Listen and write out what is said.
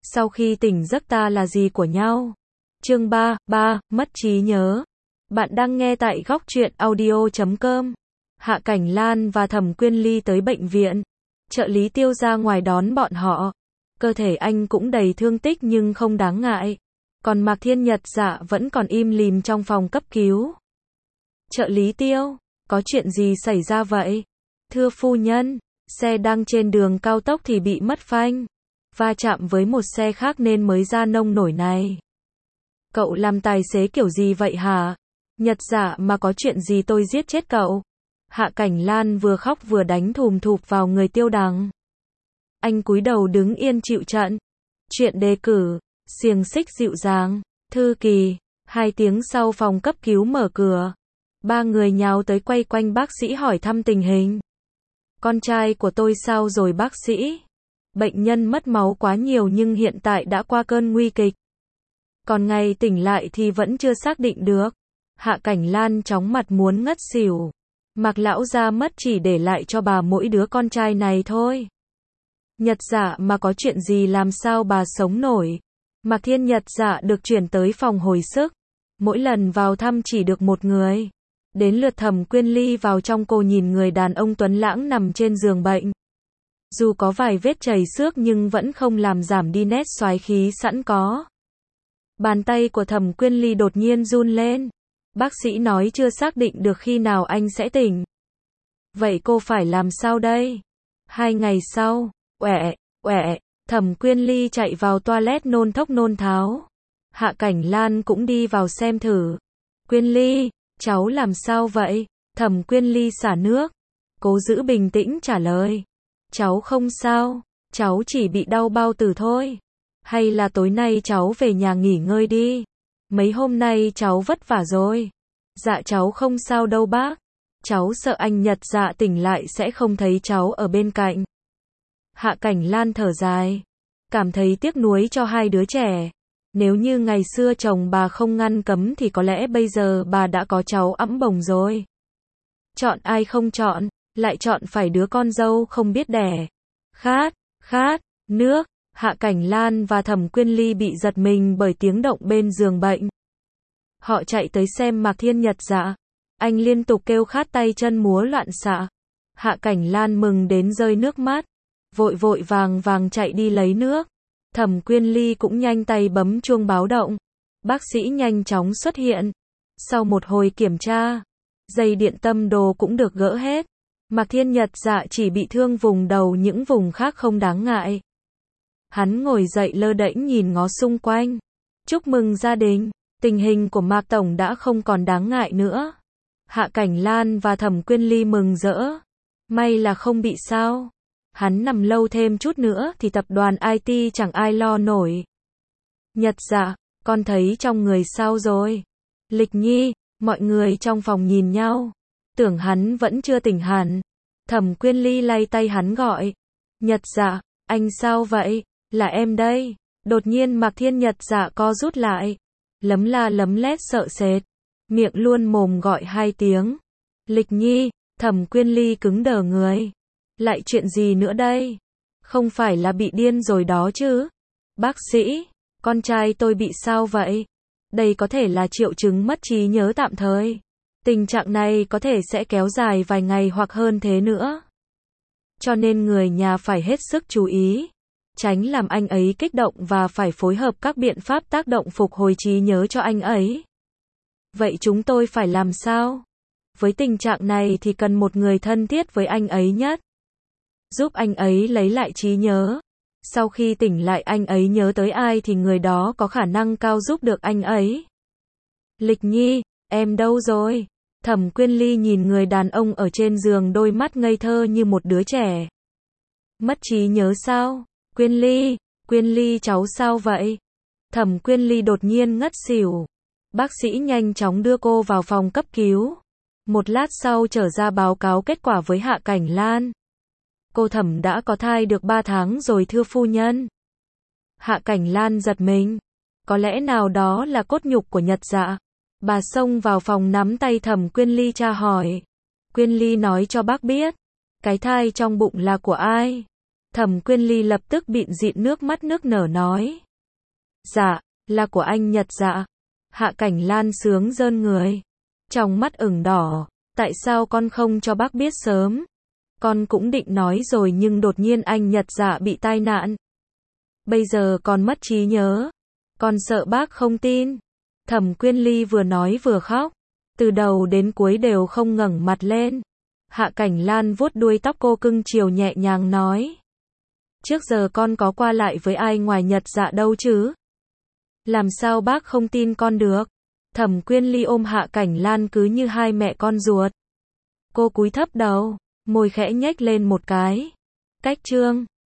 Sau khi tỉnh giấc ta là gì của nhau? Chương 3, mất trí nhớ. Bạn đang nghe tại góc truyện audio.com. Hạ Cảnh Lan và Thẩm Quyên Ly tới bệnh viện. Trợ lý Tiêu ra ngoài đón bọn họ. Cơ thể anh cũng đầy thương tích nhưng không đáng ngại. Còn Mạc Thiên Nhật Dạ vẫn còn im lìm trong phòng cấp cứu. Trợ lý Tiêu, có chuyện gì xảy ra vậy? Thưa phu nhân, xe đang trên đường cao tốc thì bị mất phanh. Va chạm với một xe khác nên mới ra nông nổi này. Cậu làm tài xế kiểu gì vậy hả? Nhật Dạ mà có chuyện gì tôi giết chết cậu. Hạ Cảnh Lan vừa khóc vừa đánh thùm thụp vào người Tiêu Đằng. Anh cúi đầu đứng yên chịu trận. Chuyện đề cử, xiềng xích dịu dàng, thư kỳ. 2 tiếng sau phòng cấp cứu mở cửa. 3 người nhào tới quay quanh bác sĩ hỏi thăm tình hình. Con trai của tôi sao rồi bác sĩ? Bệnh nhân mất máu quá nhiều nhưng hiện tại đã qua cơn nguy kịch. Còn ngày tỉnh lại thì vẫn chưa xác định được. Hạ Cảnh Lan chóng mặt muốn ngất xỉu. Mạc lão gia mất chỉ để lại cho bà mỗi đứa con trai này thôi. Nhật Dạ mà có chuyện gì làm sao bà sống nổi? Mạc Thiên Nhật Dạ được chuyển tới phòng hồi sức. Mỗi lần vào thăm chỉ được một người. Đến lượt Thẩm Quyên Ly vào trong, cô nhìn người đàn ông tuấn lãng nằm trên giường bệnh. Dù có vài vết chảy xước nhưng vẫn không làm giảm đi nét soái khí sẵn có. Bàn tay của Thẩm Quyên Ly đột nhiên run lên. Bác sĩ nói chưa xác định được khi nào anh sẽ tỉnh. Vậy cô phải làm sao đây? 2 ngày sau, Thẩm Quyên Ly chạy vào toilet nôn thốc nôn tháo. Hạ Cảnh Lan cũng đi vào xem thử. Quyên Ly, cháu làm sao vậy? Thẩm Quyên Ly xả nước. Cố giữ bình tĩnh trả lời. Cháu không sao, cháu chỉ bị đau bao tử thôi. Hay là tối nay cháu về nhà nghỉ ngơi đi. Mấy hôm nay cháu vất vả rồi. Dạ cháu không sao đâu bác. Cháu sợ anh Nhật Dạ tỉnh lại sẽ không thấy cháu ở bên cạnh. Hạ Cảnh Lan thở dài. Cảm thấy tiếc nuối cho 2 đứa trẻ. Nếu như ngày xưa chồng bà không ngăn cấm thì có lẽ bây giờ bà đã có cháu ẵm bồng rồi. Chọn ai không chọn, lại chọn phải đứa con dâu không biết đẻ. Khát, nước. Hạ Cảnh Lan và Thẩm Quyên Ly bị giật mình bởi tiếng động bên giường bệnh. Họ chạy tới xem Mạc Thiên Nhật Dạ. Anh liên tục kêu khát, tay chân múa loạn xạ. Hạ Cảnh Lan mừng đến rơi nước mắt. Vội vàng chạy đi lấy nước. Thẩm Quyên Ly cũng nhanh tay bấm chuông báo động. Bác sĩ nhanh chóng xuất hiện. Sau một hồi kiểm tra, dây điện tâm đồ cũng được gỡ hết. Mạc Thiên Nhật Dạ chỉ bị thương vùng đầu, những vùng khác không đáng ngại. Hắn ngồi dậy lơ đễnh nhìn ngó xung quanh. Chúc mừng gia đình, tình hình của Mạc Tổng đã không còn đáng ngại nữa. Hạ Cảnh Lan và Thẩm Quyên Ly mừng rỡ. May là không bị sao. Hắn nằm lâu thêm chút nữa thì tập đoàn IT chẳng ai lo nổi. Nhật Dạ, con thấy trong người sao rồi? Lịch Nhi, mọi người trong phòng nhìn nhau. Tưởng hắn vẫn chưa tỉnh hẳn. Thẩm Quyên Ly lay tay hắn gọi. Nhật Dạ, anh sao vậy? Là em đây. Đột nhiên Mạc Thiên Nhật Dạ co rút lại. Lấm la lấm lét sợ sệt. Miệng luôn mồm gọi 2 tiếng. Lịch Nhi, Thẩm Quyên Ly cứng đờ người. Lại chuyện gì nữa đây? Không phải là bị điên rồi đó chứ? Bác sĩ, con trai tôi bị sao vậy? Đây có thể là triệu chứng mất trí nhớ tạm thời. Tình trạng này có thể sẽ kéo dài vài ngày hoặc hơn thế nữa. Cho nên người nhà phải hết sức chú ý. Tránh làm anh ấy kích động và phải phối hợp các biện pháp tác động phục hồi trí nhớ cho anh ấy. Vậy chúng tôi phải làm sao? Với tình trạng này thì cần một người thân thiết với anh ấy nhất. Giúp anh ấy lấy lại trí nhớ. Sau khi tỉnh lại anh ấy nhớ tới ai thì người đó có khả năng cao giúp được anh ấy. Lịch Nhi, em đâu rồi? Thẩm Quyên Ly nhìn người đàn ông ở trên giường, đôi mắt ngây thơ như một đứa trẻ. Mất trí nhớ sao? Quyên Ly cháu sao vậy? Thẩm Quyên Ly đột nhiên ngất xỉu. Bác sĩ nhanh chóng đưa cô vào phòng cấp cứu. Một lát sau trở ra báo cáo kết quả với Hạ Cảnh Lan. Cô Thẩm đã có thai được 3 tháng rồi thưa phu nhân. Hạ Cảnh Lan giật mình. Có lẽ nào đó là cốt nhục của Nhật Dạ. Bà xông vào phòng nắm tay Thẩm Quyên Ly tra hỏi. Quyên Ly nói cho bác biết. Cái thai trong bụng là của ai? Thẩm Quyên Ly lập tức bịn dịn nước mắt nức nở nói. Dạ, là của anh Nhật dạ. Hạ Cảnh Lan sướng rơn người. Trong mắt ửng đỏ, tại sao con không cho bác biết sớm? Con cũng định nói rồi nhưng đột nhiên anh Nhật dạ bị tai nạn. Bây giờ con mất trí nhớ. Con sợ bác không tin. Thẩm Quyên Ly vừa nói vừa khóc. Từ đầu đến cuối đều không ngẩng mặt lên. Hạ Cảnh Lan vuốt đuôi tóc cô cưng chiều nhẹ nhàng nói. Trước giờ con có qua lại với ai ngoài Nhật dạ đâu chứ? Làm sao bác không tin con được? Thẩm Quyên Ly ôm Hạ Cảnh Lan cứ như hai mẹ con ruột. Cô cúi thấp đầu, môi khẽ nhếch lên một cái. Cách chương